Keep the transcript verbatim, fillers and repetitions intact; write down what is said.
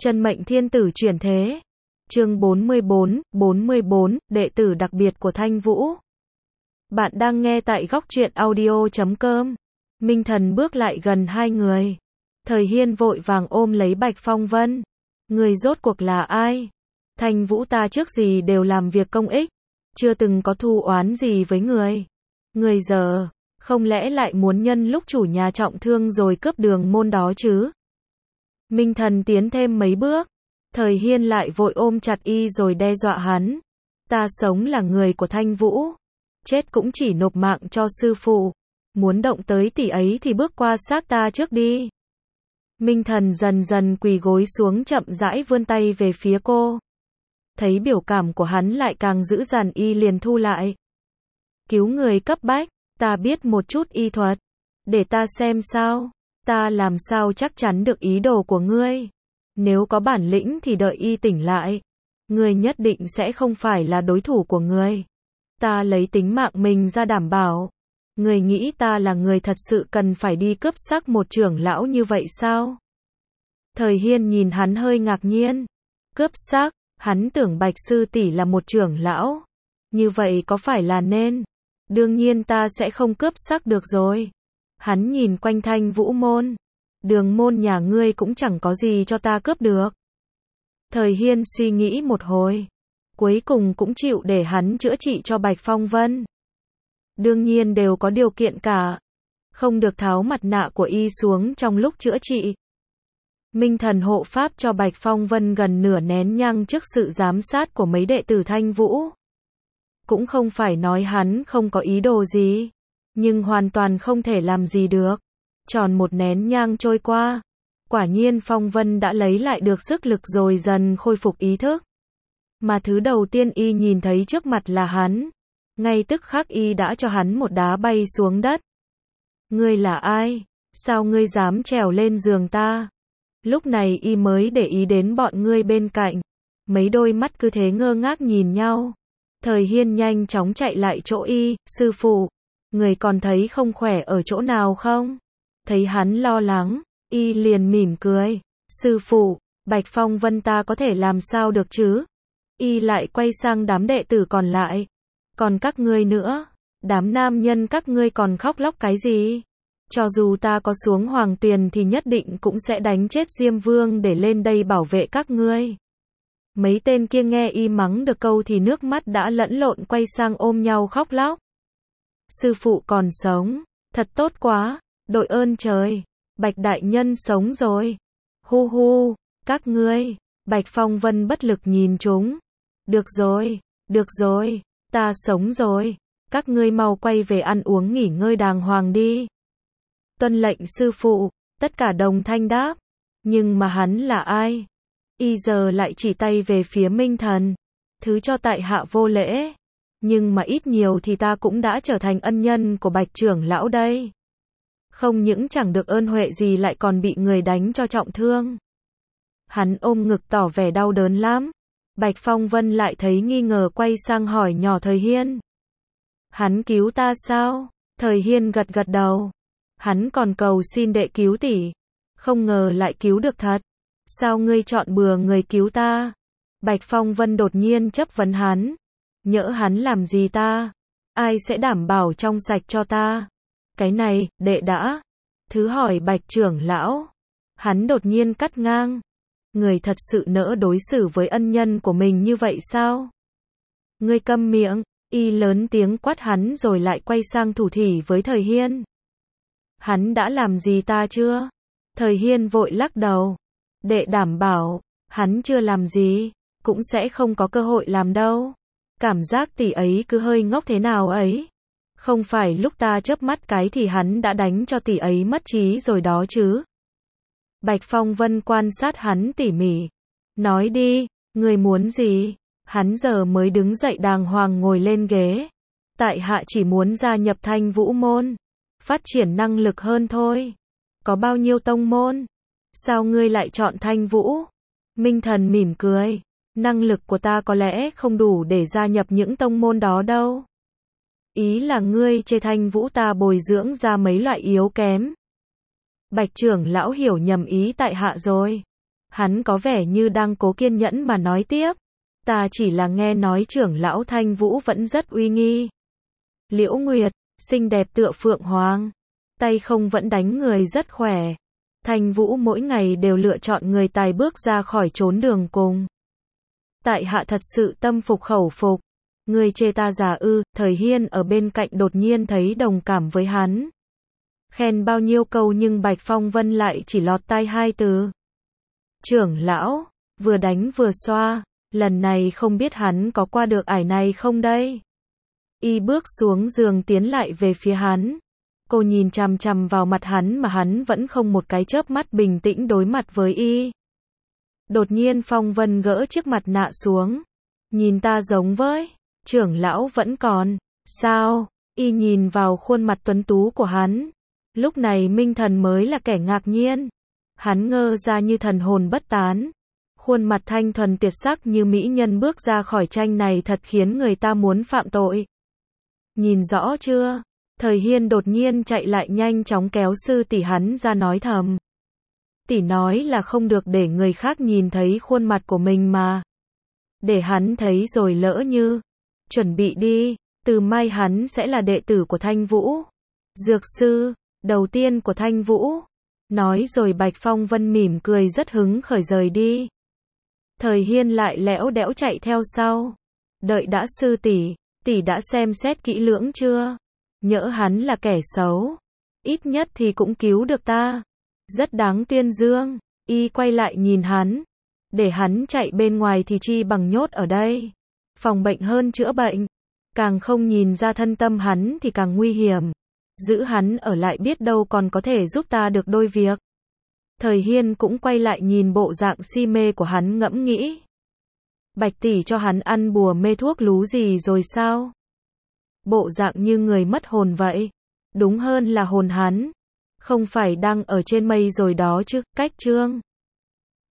Chân mệnh thiên tử chuyển thế. Chương bốn mươi bốn, bốn mươi bốn, đệ tử đặc biệt của Thanh Vũ. Bạn đang nghe tại góc truyện audio chấm com. Minh Thần bước lại gần hai người. Thời Hiên vội vàng ôm lấy Bạch Phong Vân. Người rốt cuộc là ai? Thanh Vũ ta trước gì đều làm việc công ích, chưa từng có thù oán gì với người. Người giờ, không lẽ lại muốn nhân lúc chủ nhà trọng thương rồi cướp đường môn đó chứ? Minh Thần tiến thêm mấy bước. Thời Hiên lại vội ôm chặt y rồi đe dọa hắn. Ta sống là người của Thanh Vũ, chết cũng chỉ nộp mạng cho sư phụ. Muốn động tới tỷ ấy thì bước qua xác ta trước đi. Minh Thần dần dần quỳ gối xuống, chậm rãi vươn tay về phía cô. Thấy biểu cảm của hắn lại càng dữ dằn, y liền thu lại. Cứu người cấp bách, ta biết một chút y thuật. Để ta xem sao. Ta làm sao chắc chắn được ý đồ của ngươi. Nếu có bản lĩnh thì đợi y tỉnh lại. Ngươi nhất định sẽ không phải là đối thủ của ngươi. Ta lấy tính mạng mình ra đảm bảo. Ngươi nghĩ ta là người thật sự cần phải đi cướp xác một trưởng lão như vậy sao? Thời Hiên nhìn hắn hơi ngạc nhiên. Cướp xác, hắn tưởng Bạch sư tỷ là một trưởng lão. Như vậy có phải là nên? Đương nhiên ta sẽ không cướp xác được rồi. Hắn nhìn quanh Thanh Vũ môn. Đường môn nhà ngươi cũng chẳng có gì cho ta cướp được. Thời Hiên suy nghĩ một hồi. Cuối cùng cũng chịu để hắn chữa trị cho Bạch Phong Vân. Đương nhiên đều có điều kiện cả. Không được tháo mặt nạ của y xuống trong lúc chữa trị. Minh Thần hộ pháp cho Bạch Phong Vân gần nửa nén nhang trước sự giám sát của mấy đệ tử Thanh Vũ. Cũng không phải nói hắn không có ý đồ gì, nhưng hoàn toàn không thể làm gì được. Tròn một nén nhang trôi qua, quả nhiên Phong Vân đã lấy lại được sức lực rồi dần khôi phục ý thức. Mà thứ đầu tiên y nhìn thấy trước mặt là hắn. Ngay tức khắc y đã cho hắn một đá bay xuống đất. Ngươi là ai? Sao ngươi dám trèo lên giường ta? Lúc này y mới để ý đến bọn ngươi bên cạnh. Mấy đôi mắt cứ thế ngơ ngác nhìn nhau. Thời Hiên nhanh chóng chạy lại chỗ y. Sư phụ, người còn thấy không khỏe ở chỗ nào không? Thấy hắn lo lắng, y liền mỉm cười. Sư phụ, Bạch Phong Vân ta có thể làm sao được chứ? Y lại quay sang đám đệ tử còn lại. Còn các ngươi nữa, đám nam nhân các ngươi còn khóc lóc cái gì? Cho dù ta có xuống hoàng tuyền thì nhất định cũng sẽ đánh chết Diêm Vương để lên đây bảo vệ các ngươi. Mấy tên kia nghe y mắng được câu thì nước mắt đã lẫn lộn quay sang ôm nhau khóc lóc. Sư phụ còn sống, thật tốt quá, đội ơn trời, Bạch đại nhân sống rồi. Hu hu, các ngươi, Bạch Phong Vân bất lực nhìn chúng. Được rồi, được rồi, ta sống rồi, các ngươi mau quay về ăn uống nghỉ ngơi đàng hoàng đi. Tuân lệnh sư phụ, tất cả đồng thanh đáp. Nhưng mà hắn là ai? Y giờ lại chỉ tay về phía Minh Thần. Thứ cho tại hạ vô lễ. Nhưng mà ít nhiều thì ta cũng đã trở thành ân nhân của Bạch trưởng lão đây. Không những chẳng được ơn huệ gì lại còn bị người đánh cho trọng thương. Hắn ôm ngực tỏ vẻ đau đớn lắm. Bạch Phong Vân lại thấy nghi ngờ quay sang hỏi nhỏ Thời Hiên. Hắn cứu ta sao? Thời Hiên gật gật đầu. Hắn còn cầu xin đệ cứu tỷ. Không ngờ lại cứu được thật. Sao ngươi chọn bừa người cứu ta? Bạch Phong Vân đột nhiên chất vấn hắn. Nhỡ hắn làm gì ta? Ai sẽ đảm bảo trong sạch cho ta? Cái này, đệ đã. Thứ hỏi Bạch trưởng lão. Hắn đột nhiên cắt ngang. Người thật sự nỡ đối xử với ân nhân của mình như vậy sao? Ngươi câm miệng. Y lớn tiếng quát hắn rồi lại quay sang thủ thỉ với Thời Hiên. Hắn đã làm gì ta chưa? Thời Hiên vội lắc đầu. Đệ đảm bảo, hắn chưa làm gì, cũng sẽ không có cơ hội làm đâu. Cảm giác tỷ ấy cứ hơi ngốc thế nào ấy. Không phải lúc ta chớp mắt cái thì hắn đã đánh cho tỷ ấy mất trí rồi đó chứ. Bạch Phong Vân quan sát hắn tỉ mỉ. Nói đi, người muốn gì? Hắn giờ mới đứng dậy đàng hoàng ngồi lên ghế. Tại hạ chỉ muốn gia nhập Thanh Vũ môn. Phát triển năng lực hơn thôi. Có bao nhiêu tông môn? Sao ngươi lại chọn Thanh Vũ? Minh Thần mỉm cười. Năng lực của ta có lẽ không đủ để gia nhập những tông môn đó đâu. Ý là ngươi chê Thanh Vũ ta bồi dưỡng ra mấy loại yếu kém. Bạch trưởng lão hiểu nhầm ý tại hạ rồi. Hắn có vẻ như đang cố kiên nhẫn mà nói tiếp. Ta chỉ là nghe nói trưởng lão Thanh Vũ vẫn rất uy nghi. Liễu Nguyệt, xinh đẹp tựa phượng hoàng. Tay không vẫn đánh người rất khỏe. Thanh Vũ mỗi ngày đều lựa chọn người tài bước ra khỏi chốn đường cùng. Tại hạ thật sự tâm phục khẩu phục. Người chê ta già ư? Thời Hiên ở bên cạnh đột nhiên thấy đồng cảm với hắn. Khen bao nhiêu câu nhưng Bạch Phong Vân lại chỉ lọt tai hai từ. Trưởng lão, vừa đánh vừa xoa, lần này không biết hắn có qua được ải này không đây? Y bước xuống giường tiến lại về phía hắn. Cô nhìn chằm chằm vào mặt hắn mà hắn vẫn không một cái chớp mắt bình tĩnh đối mặt với y. Đột nhiên Phong Vân gỡ chiếc mặt nạ xuống. Nhìn ta giống với trưởng lão vẫn còn. Sao? Y nhìn vào khuôn mặt tuấn tú của hắn. Lúc này Minh Thần mới là kẻ ngạc nhiên. Hắn ngơ ra như thần hồn bất tán. Khuôn mặt thanh thuần tiệt sắc như mỹ nhân bước ra khỏi tranh này thật khiến người ta muốn phạm tội. Nhìn rõ chưa? Thời Hiên đột nhiên chạy lại nhanh chóng kéo sư tỷ hắn ra nói thầm. Tỷ nói là không được để người khác nhìn thấy khuôn mặt của mình mà. Để hắn thấy rồi lỡ như. Chuẩn bị đi, từ mai hắn sẽ là đệ tử của Thanh Vũ. Dược sư, đầu tiên của Thanh Vũ. Nói rồi Bạch Phong Vân mỉm cười rất hứng khởi rời đi. Thời Hiên lại lẽo đẽo chạy theo sau. Đợi đã sư tỷ, tỷ đã xem xét kỹ lưỡng chưa? Nhỡ hắn là kẻ xấu. Ít nhất thì cũng cứu được ta. Rất đáng tuyên dương. Y quay lại nhìn hắn. Để hắn chạy bên ngoài thì chi bằng nhốt ở đây. Phòng bệnh hơn chữa bệnh. Càng không nhìn ra thân tâm hắn thì càng nguy hiểm. Giữ hắn ở lại biết đâu còn có thể giúp ta được đôi việc. Thời Hiên cũng quay lại nhìn bộ dạng si mê của hắn ngẫm nghĩ. Bạch tỷ cho hắn ăn bùa mê thuốc lú gì rồi sao? Bộ dạng như người mất hồn vậy. Đúng hơn là hồn hắn. Không phải đang ở trên mây rồi đó chứ, cách chương.